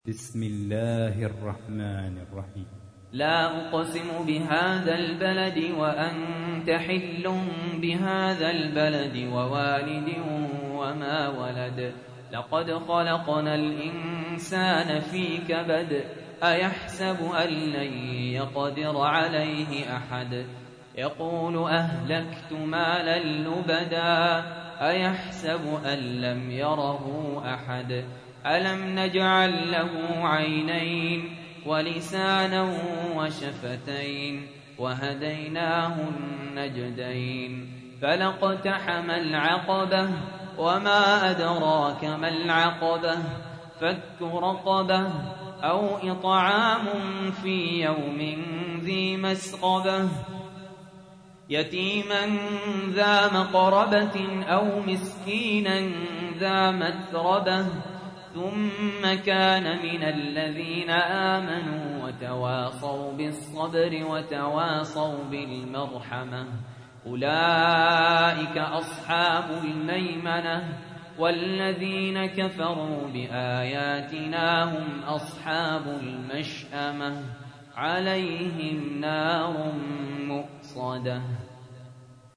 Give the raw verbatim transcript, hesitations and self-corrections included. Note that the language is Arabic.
بسم الله الرحمن الرحيم. لا أقسم بهذا البلد وأنت حل بهذا البلد ووالد وما ولد لقد خلقنا الإنسان في كبد أيحسب أن لن يقدر عليه أحد يقول أهلكت مالا لبدا أيحسب أن لم يره أحد ألم نجعل له عينين ولسانا وشفتين وهديناه النجدين فلاقتحم العقبة وما أدراك ما العقبة فك رقبة أو إطعام في يوم ذي مسغبة يتيما ذا مقربة أو مسكينا ذا متربة ثم كان من الذين آمنوا وتواصوا بالصبر وتواصوا بالمرحمة أولئك أصحاب الميمنة والذين كفروا بآياتنا هم أصحاب المشأمة عليهم نار مؤصدة.